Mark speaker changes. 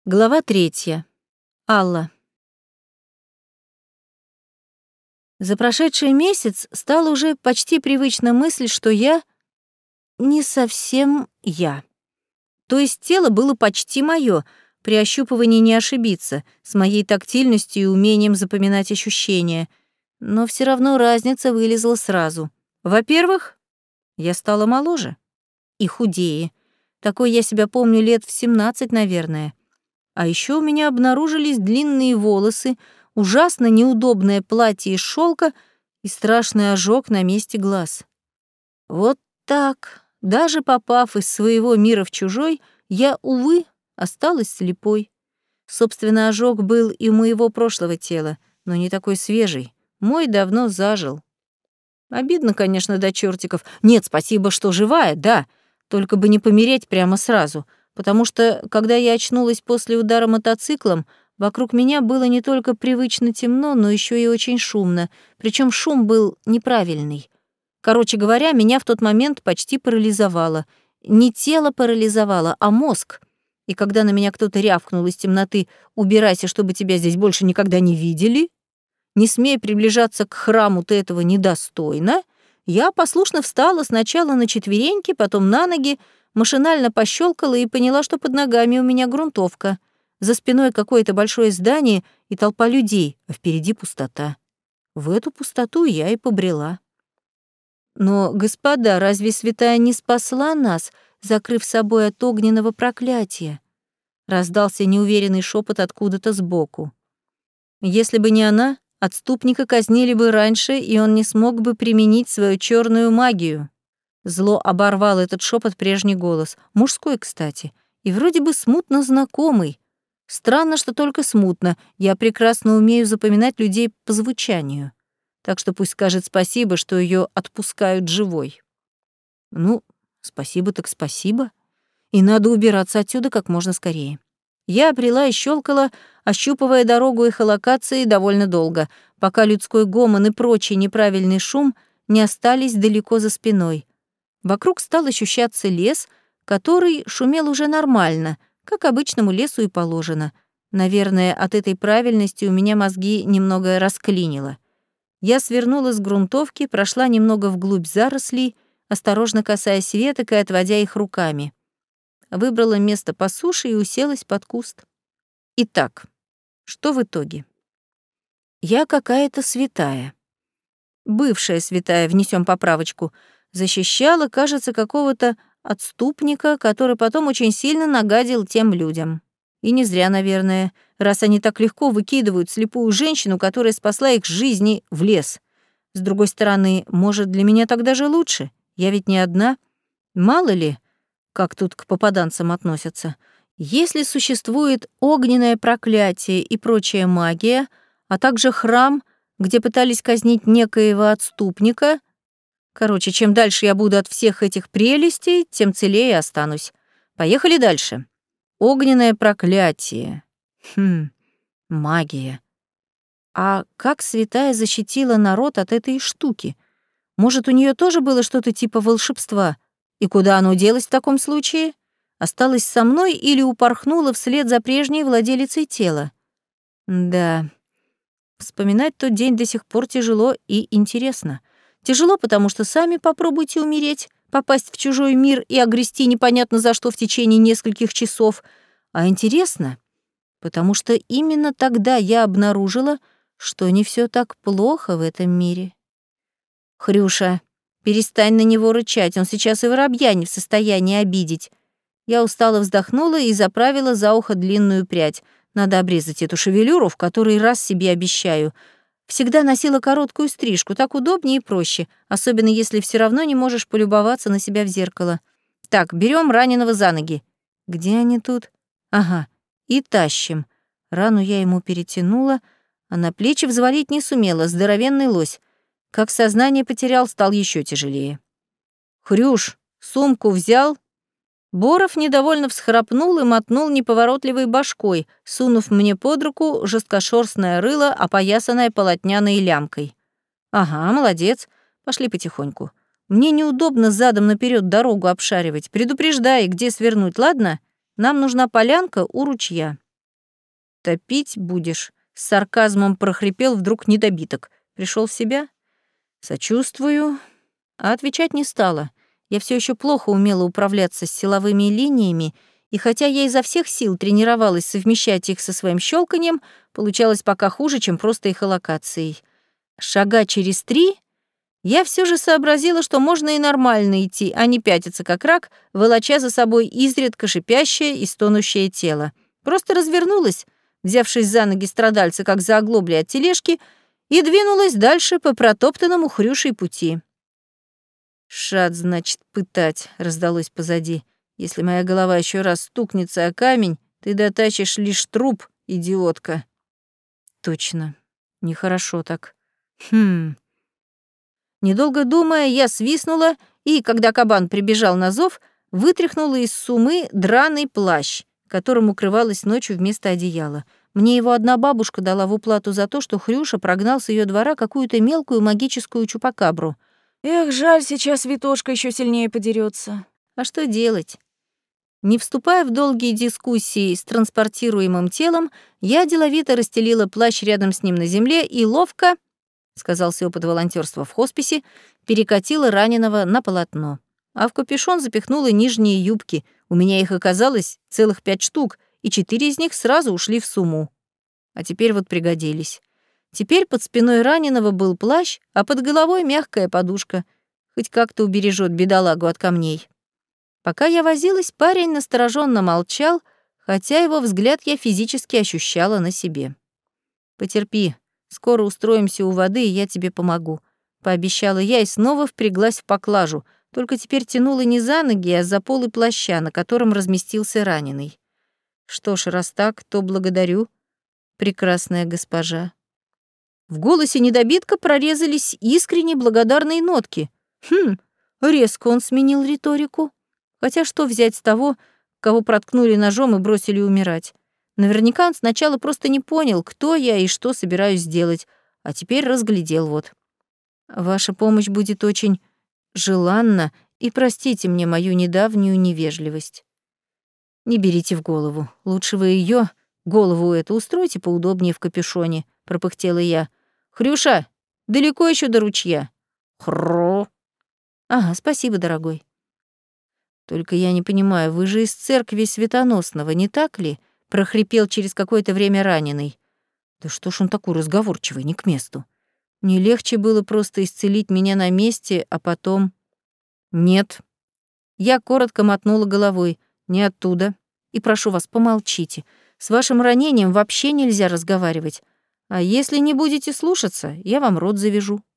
Speaker 1: Глава 3. Алла. За прошедший месяц стала уже почти привычна мысль, что я не совсем я. То есть тело было почти моё, при ощупывании не ошибиться, с моей тактильностью и умением запоминать ощущения. Но все равно разница вылезла сразу. Во-первых, я стала моложе и худее. Такой я себя помню лет в 17, наверное. А еще у меня обнаружились длинные волосы, ужасно неудобное платье из шелка и страшный ожог на месте глаз. Вот так, даже попав из своего мира в чужой, я, увы, осталась слепой. Собственно, ожог был и у моего прошлого тела, но не такой свежий. Мой давно зажил. Обидно, конечно, до чертиков. Нет, спасибо, что живая, да, только бы не помереть прямо сразу — потому что, когда я очнулась после удара мотоциклом, вокруг меня было не только привычно темно, но еще и очень шумно, причем шум был неправильный. Короче говоря, меня в тот момент почти парализовало. Не тело парализовало, а мозг. И когда на меня кто-то рявкнул из темноты «Убирайся, чтобы тебя здесь больше никогда не видели», «Не смей приближаться к храму, ты этого недостойна», я послушно встала сначала на четвереньки, потом на ноги, машинально пощелкала и поняла, что под ногами у меня грунтовка. За спиной какое-то большое здание и толпа людей, а впереди пустота. В эту пустоту я и побрела. Но, господа, разве святая не спасла нас, закрыв собой от огненного проклятия? Раздался неуверенный шепот откуда-то сбоку. Если бы не она, отступника казнили бы раньше, и он не смог бы применить свою черную магию. Зло оборвал этот шепот прежний голос, мужской, кстати, и вроде бы смутно знакомый. Странно, что только смутно, я прекрасно умею запоминать людей по звучанию. Так что пусть скажет спасибо, что ее отпускают живой. Ну, спасибо так спасибо. И надо убираться отсюда как можно скорее. Я обрела и щелкала, ощупывая дорогу эхолокации довольно долго, пока людской гомон и прочий неправильный шум не остались далеко за спиной. Вокруг стал ощущаться лес, который шумел уже нормально, как обычному лесу и положено. Наверное, от этой правильности у меня мозги немного расклинило. Я свернула с грунтовки, прошла немного вглубь зарослей, осторожно касаясь веток и отводя их руками. Выбрала место по суше и уселась под куст. Итак, что в итоге? Я какая-то святая. Бывшая святая, внесем поправочку, защищала, кажется, какого-то отступника, который потом очень сильно нагадил тем людям. И не зря, наверное, раз они так легко выкидывают слепую женщину, которая спасла их жизни, в лес. С другой стороны, может, для меня так даже лучше. Я ведь не одна. Мало ли, как тут к попаданцам относятся. Если существует огненное проклятие и прочая магия, а также храм, где пытались казнить некоего отступника. Короче, чем дальше я буду от всех этих прелестей, тем целее останусь. Поехали дальше. Огненное проклятие. Магия. А как святая защитила народ от этой штуки? Может, у нее тоже было что-то типа волшебства? И куда оно делось в таком случае? Осталось со мной или упорхнуло вслед за прежней владелицей тела? Да. Вспоминать тот день до сих пор тяжело и интересно. Тяжело, потому что сами попробуйте умереть, попасть в чужой мир и огрести непонятно за что в течение нескольких часов. А интересно, потому что именно тогда я обнаружила, что не все так плохо в этом мире. Хрюша, перестань на него рычать, он сейчас и воробья не в состоянии обидеть. Я устало вздохнула и заправила за ухо длинную прядь. Надо обрезать эту шевелюру, в который раз себе обещаю. Всегда носила короткую стрижку, так удобнее и проще, особенно если все равно не можешь полюбоваться на себя в зеркало. Так, берем раненого за ноги. Где они тут? Ага, и тащим. Рану я ему перетянула, а на плечи взвалить не сумела, здоровенный лось. Как сознание потерял, стал еще тяжелее. Хрюш, сумку взял? Боров недовольно всхрапнул и мотнул неповоротливой башкой, сунув мне под руку жесткошерстное рыло, опоясанное полотняной лямкой. «Ага, молодец. Пошли потихоньку. Мне неудобно задом наперед дорогу обшаривать. Предупреждай, где свернуть, ладно? Нам нужна полянка у ручья». «Топить будешь?» — с сарказмом прохрипел вдруг недобиток. Пришел в себя? «Сочувствую». А отвечать не стала. Я все еще плохо умела управляться с силовыми линиями, и хотя я изо всех сил тренировалась совмещать их со своим щелканьем, получалось пока хуже, чем просто эхолокацией. Шага через 3 я все же сообразила, что можно и нормально идти, а не пятиться как рак, волоча за собой изредка шипящее и стонущее тело. Просто развернулась, взявшись за ноги страдальца, как за оглобли от тележки, и двинулась дальше по протоптанному хрюшей пути. «Шат, значит, пытать», — раздалось позади. «Если моя голова еще раз стукнется о камень, ты дотащишь лишь труп, идиотка». Точно, нехорошо так. Недолго думая, я свистнула и, когда кабан прибежал на зов, вытряхнула из сумы драный плащ, которым укрывалась ночью вместо одеяла. Мне его одна бабушка дала в уплату за то, что Хрюша прогнал с ее двора какую-то мелкую магическую чупакабру.
Speaker 2: Эх, жаль, сейчас Витошка еще сильнее подерется.
Speaker 1: А что делать? Не вступая в долгие дискуссии с транспортируемым телом, я деловито расстелила плащ рядом с ним на земле и ловко, сказался опыт волонтерства в хосписе, перекатила раненого на полотно. А в капюшон запихнула нижние юбки. У меня их оказалось целых 5 штук, и 4 из них сразу ушли в сумму. А теперь вот пригодились. Теперь под спиной раненого был плащ, а под головой мягкая подушка. Хоть как-то убережет бедолагу от камней. Пока я возилась, парень настороженно молчал, хотя его взгляд я физически ощущала на себе. «Потерпи, скоро устроимся у воды, и я тебе помогу», — пообещала я и снова впряглась в поклажу, только теперь тянула не за ноги, а за полы плаща, на котором разместился раненый. «Что ж, раз так, то благодарю, прекрасная госпожа». В голосе недобитка прорезались искренне благодарные нотки. Резко он сменил риторику. Хотя что взять с того, кого проткнули ножом и бросили умирать? Наверняка он сначала просто не понял, кто я и что собираюсь сделать, а теперь разглядел вот. Ваша помощь будет очень желанна, и простите мне мою недавнюю невежливость. Не берите в голову. Лучше вы ее, голову эту, устройте поудобнее в капюшоне, пропыхтела я. Хрюша, далеко еще до ручья? Хро. Ага, спасибо, дорогой. Только я не понимаю, вы же из церкви Светоносного, не так ли? Прохрипел через какое-то время раненый. Да что ж он такой разговорчивый, не к месту. Не легче было просто исцелить меня на месте, а потом... Нет. Я коротко мотнула головой. Не оттуда. И прошу вас, помолчите. С вашим ранением вообще нельзя разговаривать. А если не будете слушаться, я вам рот завяжу.